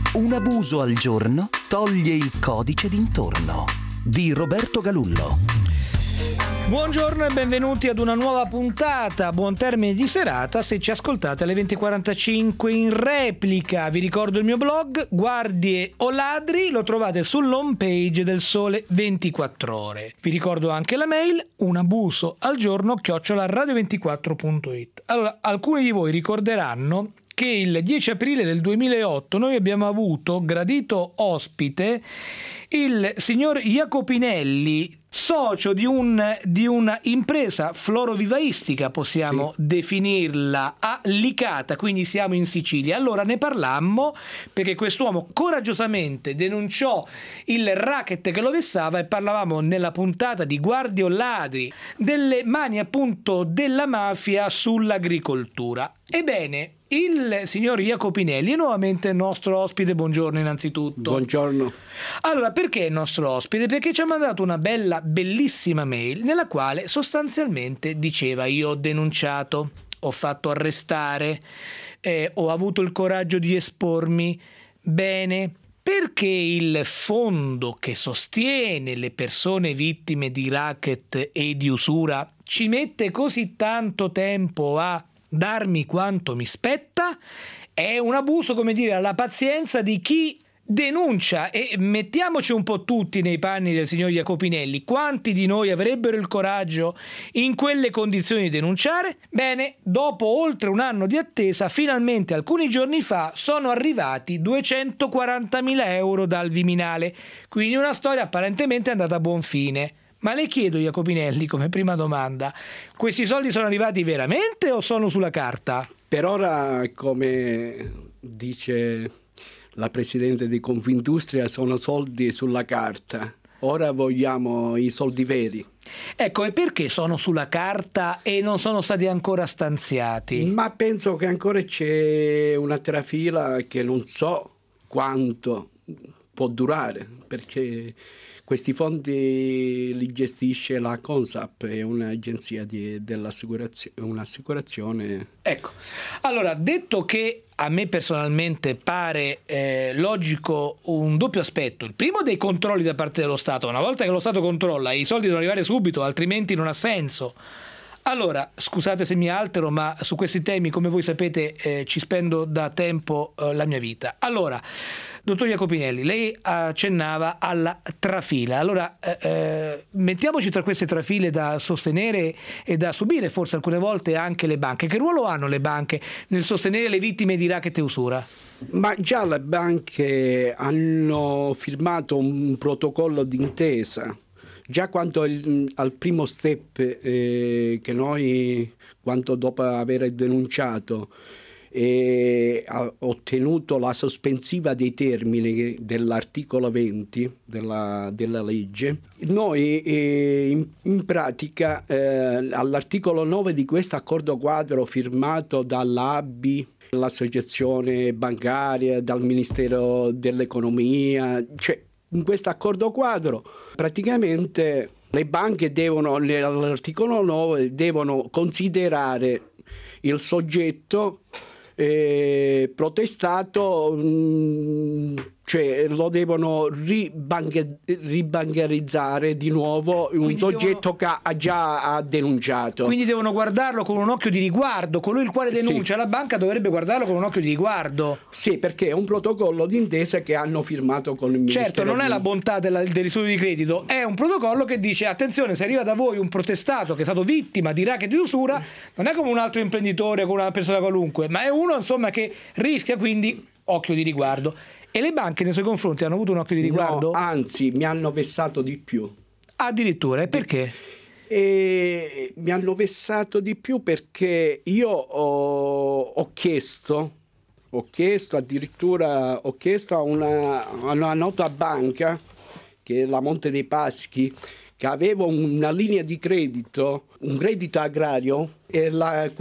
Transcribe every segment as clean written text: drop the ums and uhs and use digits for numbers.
Un abuso al giorno toglie il codice d'intorno di Roberto Galullo. Buongiorno e benvenuti ad una nuova puntata, buon termine di serata se ci ascoltate alle 20:45 in replica. Vi ricordo il mio blog, Guardie o Ladri, lo trovate sull'home page del Sole 24 Ore. Vi ricordo anche la mail, unabuso@radio24.it. Allora, alcuni di voi ricorderanno che il 10 aprile del 2008 noi abbiamo avuto gradito ospite il signor Jacopinelli, socio di una impresa florovivaistica, possiamo definirla, a Licata, quindi siamo in Sicilia. Allora ne parlammo perché quest'uomo coraggiosamente denunciò il racket che lo vessava e parlavamo nella puntata di Guardie o Ladri delle mani appunto della mafia sull'agricoltura. Ebbene, il signor Jacopinelli è nuovamente il nostro ospite. Buongiorno innanzitutto. Buongiorno. Allora, perché è il nostro ospite? Perché ci ha mandato una bellissima mail nella quale sostanzialmente diceva: io ho denunciato, ho fatto arrestare, ho avuto il coraggio di espormi. Bene, perché il fondo che sostiene le persone vittime di racket e di usura ci mette così tanto tempo a darmi quanto mi spetta? È un abuso, come dire, alla pazienza di chi denuncia. E mettiamoci un po' tutti nei panni del signor Jacopinelli: quanti di noi avrebbero il coraggio in quelle condizioni di denunciare? Bene, dopo oltre un anno di attesa, finalmente alcuni giorni fa sono arrivati 240.000 euro dal Viminale, quindi una storia apparentemente andata a buon fine. Ma le chiedo, Jacopinelli, come prima domanda, questi soldi sono arrivati veramente o sono sulla carta? Per ora, come dice la Presidente di Confindustria, sono soldi sulla carta. Ora vogliamo i soldi veri. Ecco, e perché sono sulla carta e non sono stati ancora stanziati? Ma penso che ancora c'è una trafila che non so quanto può durare, perché questi fondi li gestisce la Consap, è un'agenzia un'assicurazione. Ecco, allora, detto che a me personalmente pare logico un doppio aspetto: il primo, dei controlli da parte dello Stato. Una volta che lo Stato controlla, i soldi devono arrivare subito, altrimenti non ha senso. Allora, scusate se mi altero, ma su questi temi, come voi sapete, ci spendo da tempo la mia vita. Allora, dottor Jacopinelli, lei accennava alla trafila. Allora, mettiamoci tra queste trafile da sostenere e da subire forse alcune volte anche le banche. Che ruolo hanno le banche nel sostenere le vittime di racket e usura? Ma già le banche hanno firmato un protocollo d'intesa. Già quanto al primo step che noi, quanto dopo aver denunciato, ha ottenuto la sospensiva dei termini dell'articolo 20 della legge, noi in pratica all'articolo 9 di questo accordo quadro firmato dall'ABI, l'associazione bancaria, dal Ministero dell'Economia, cioè in questo accordo quadro praticamente le banche devono, all'articolo 9, devono considerare il soggetto protestato, cioè lo devono ribankarizzare di nuovo un soggetto che ha già denunciato. Quindi devono guardarlo con un occhio di riguardo. Colui il quale denuncia la banca dovrebbe guardarlo con un occhio di riguardo. Sì, perché è un protocollo d'intesa che hanno firmato con il Ministero. Certo, non è la bontà dell'istituto di credito, è un protocollo che dice: attenzione, se arriva da voi un protestato che è stato vittima di racket di usura, non è come un altro imprenditore, come una persona qualunque, ma è uno, insomma, che rischia, quindi occhio di riguardo. E le banche nei suoi confronti hanno avuto un occhio di riguardo? No, anzi, mi hanno vessato di più. Addirittura, e perché? Mi hanno vessato di più perché io ho chiesto a una nota banca, che è la Monte dei Paschi, che aveva una linea di credito, un credito agrario, e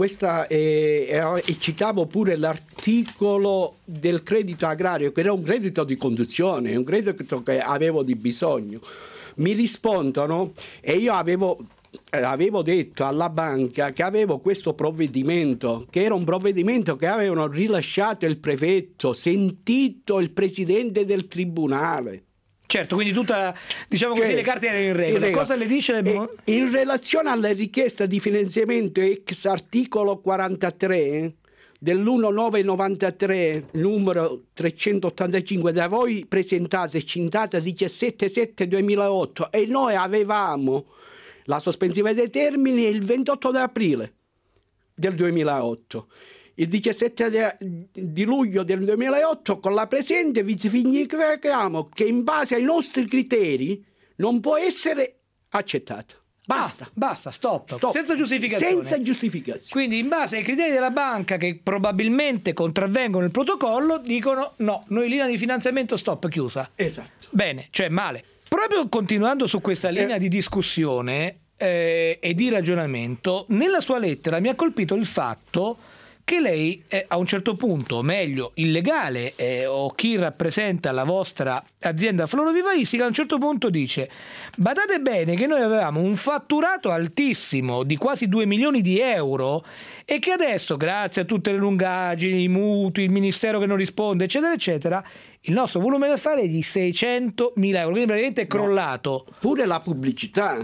citavo pure l'articolo del credito agrario, che era un credito di conduzione, un credito che avevo di bisogno. Mi rispondono, e io avevo avevo detto alla banca che avevo questo provvedimento, che era un provvedimento che avevano rilasciato il prefetto, sentito il presidente del tribunale. Certo, quindi tutta, diciamo così, le carte erano in regola. Cosa le dice? In relazione alla richiesta di finanziamento ex articolo 43 dell'1993, numero 385, da voi presentata in data 17/7/2008, e noi avevamo la sospensiva dei termini il 28 aprile del 2008. Il 17 di luglio del 2008, con la presente vi significhiamo che in base ai nostri criteri non può essere accettata. Basta. Basta, stop. Senza giustificazione. Senza giustificazione. Quindi in base ai criteri della banca, che probabilmente contravvengono il protocollo, dicono no, noi linea di finanziamento stop, chiusa. Esatto. Bene, cioè male. Proprio continuando su questa linea di discussione e di ragionamento, nella sua lettera mi ha colpito il fatto che lei a un certo punto, o meglio il legale o chi rappresenta la vostra azienda florovivaistica, a un certo punto dice: badate bene che noi avevamo un fatturato altissimo di quasi 2 milioni di euro e che adesso, grazie a tutte le lungaggini, i mutui, il ministero che non risponde, eccetera eccetera, il nostro volume d'affari è di 600.000 euro, quindi praticamente è crollato. Pure la pubblicità,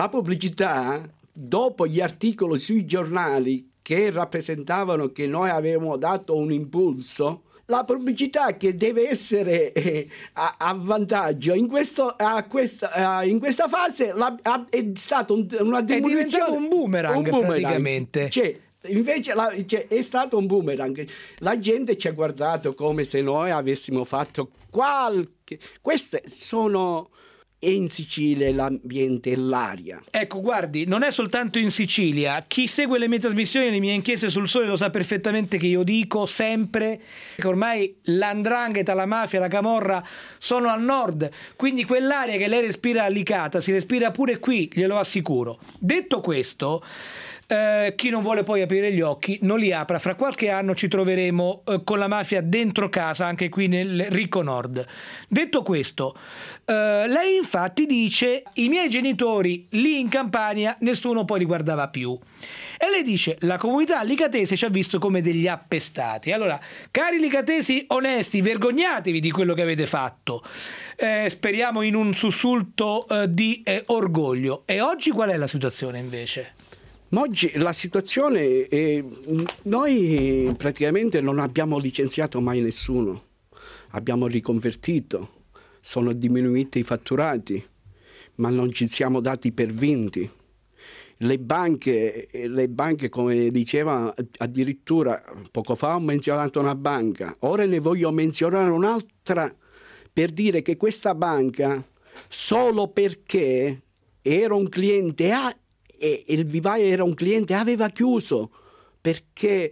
dopo gli articoli sui giornali che rappresentavano che noi avevamo dato un impulso, la pubblicità che deve essere a vantaggio in questa fase è stato una diminuzione. È diventato un boomerang. Praticamente. Invece è stato un boomerang. La gente ci ha guardato come se noi avessimo fatto qualche... Queste sono... E in Sicilia l'ambiente e l'aria. Ecco, guardi, non è soltanto in Sicilia. Chi segue le mie trasmissioni e le mie inchieste sul Sole lo sa perfettamente che io dico sempre che ormai l''ndrangheta, la mafia, la camorra sono al nord, quindi quell'aria che lei respira a Licata si respira pure qui, glielo assicuro. Detto questo, chi non vuole poi aprire gli occhi non li apra. Fra qualche anno ci troveremo con la mafia dentro casa, anche qui nel ricco nord. Detto questo, lei infatti dice: i miei genitori lì in Campania nessuno poi li guardava più, e lei dice: la comunità licatese ci ha visto come degli appestati. Allora, cari licatesi onesti, vergognatevi di quello che avete fatto. Speriamo in un sussulto di orgoglio. E oggi qual è la situazione invece? Oggi la situazione è, noi praticamente non abbiamo licenziato mai nessuno, abbiamo riconvertito, sono diminuiti i fatturati, ma non ci siamo dati per vinti. Le banche, come diceva, addirittura poco fa ho menzionato una banca, ora ne voglio menzionare un'altra per dire che questa banca, solo perché era un cliente e il vivaio era un cliente, aveva chiuso, perché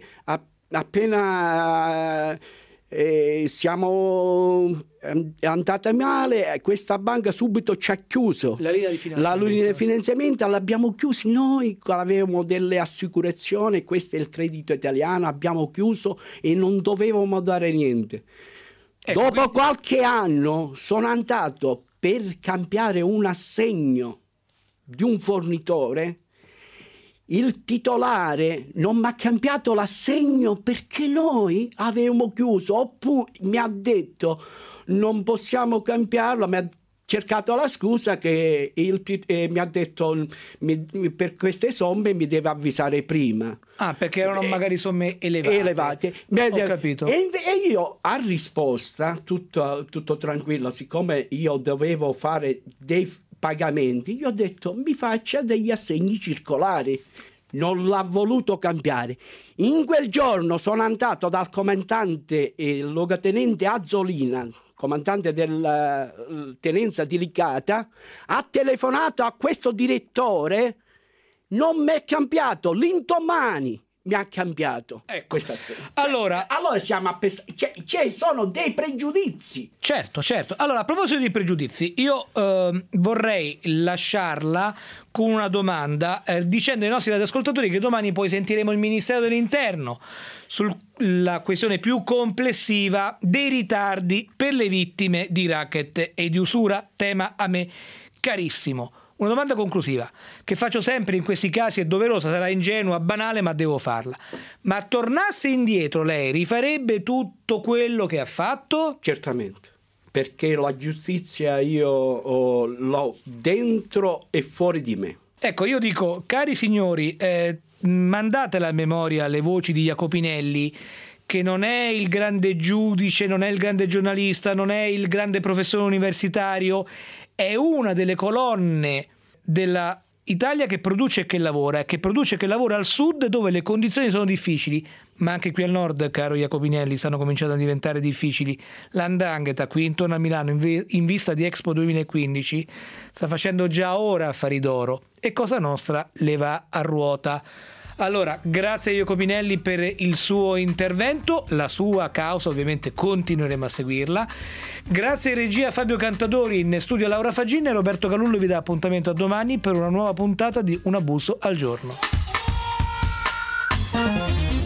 appena siamo andata male, questa banca subito ci ha chiuso la linea di finanziamento, l'abbiamo chiusi noi, avevamo delle assicurazioni, questo è il credito italiano, abbiamo chiuso e non dovevamo dare niente. Dopo qualche anno sono andato per cambiare un assegno di un fornitore, il titolare non mi ha cambiato l'assegno perché noi avevamo chiuso, oppure mi ha detto non possiamo cambiarlo, mi ha cercato la scusa che mi ha detto per queste somme mi deve avvisare prima. Perché erano magari somme elevate. Ho capito. E io a risposta, tutto tranquillo, siccome io dovevo fare dei pagamenti, io ho detto mi faccia degli assegni circolari, non l'ha voluto cambiare. In quel giorno sono andato dal comandante luogotenente Azzolina, comandante della tenenza di Licata, ha telefonato a questo direttore, non mi è cambiato, l'indomani mi ha cambiato questa sera. Allora siamo sono dei pregiudizi. Certo. Allora, a proposito di pregiudizi, io vorrei lasciarla con una domanda, dicendo ai nostri ascoltatori che domani poi sentiremo il Ministero dell'Interno sulla questione più complessiva dei ritardi per le vittime di racket e di usura, tema a me carissimo. Una domanda conclusiva, che faccio sempre in questi casi, è doverosa, sarà ingenua, banale, ma devo farla. Ma tornasse indietro lei, rifarebbe tutto quello che ha fatto? Certamente, perché la giustizia io l'ho dentro e fuori di me. Ecco, io dico, cari signori, mandate alla memoria le voci di Jacopinelli, che non è il grande giudice, non è il grande giornalista, non è il grande professore universitario, è una delle colonne della Italia che produce e che lavora al sud, dove le condizioni sono difficili, ma anche qui al nord, caro Jacopinelli, stanno cominciando a diventare difficili. L''ndrangheta qui intorno a Milano, in vista di Expo 2015, sta facendo già ora affari d'oro e Cosa Nostra le va a ruota. Allora, grazie a Jacopinelli per il suo intervento, la sua causa ovviamente continueremo a seguirla. Grazie in regia Fabio Cantadori, in studio Laura Fagin, e Roberto Galullo vi dà appuntamento a domani per una nuova puntata di Un abuso al giorno.